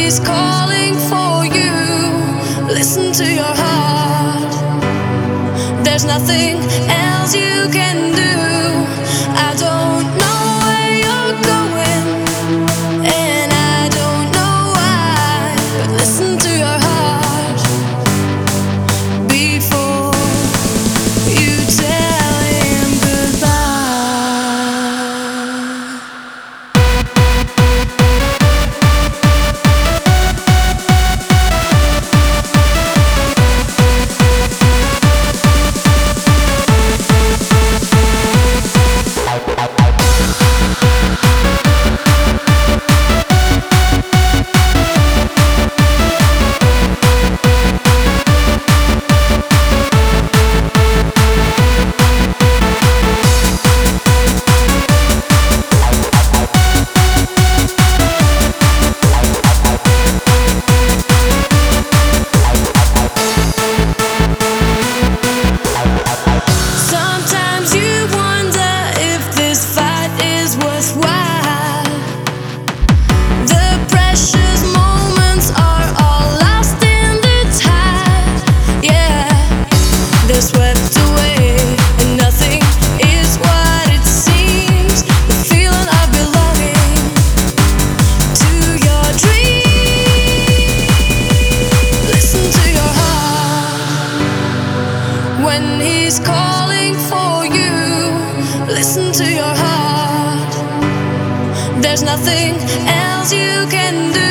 he's calling for you, listen to your heart. There's nothing else you can do. I don't know where you're going, and I don't know why, but listen to your heart before you tell him goodbye. Sometimes you wonder if this fight is worthwhile. The precious moments are all lost in the tide. Yeah, they're swept away, and nothing is what it seems. The feeling of belonging to your dream. Listen to your heart when he's calling for you. Listen to your heart. There's nothing else you can do.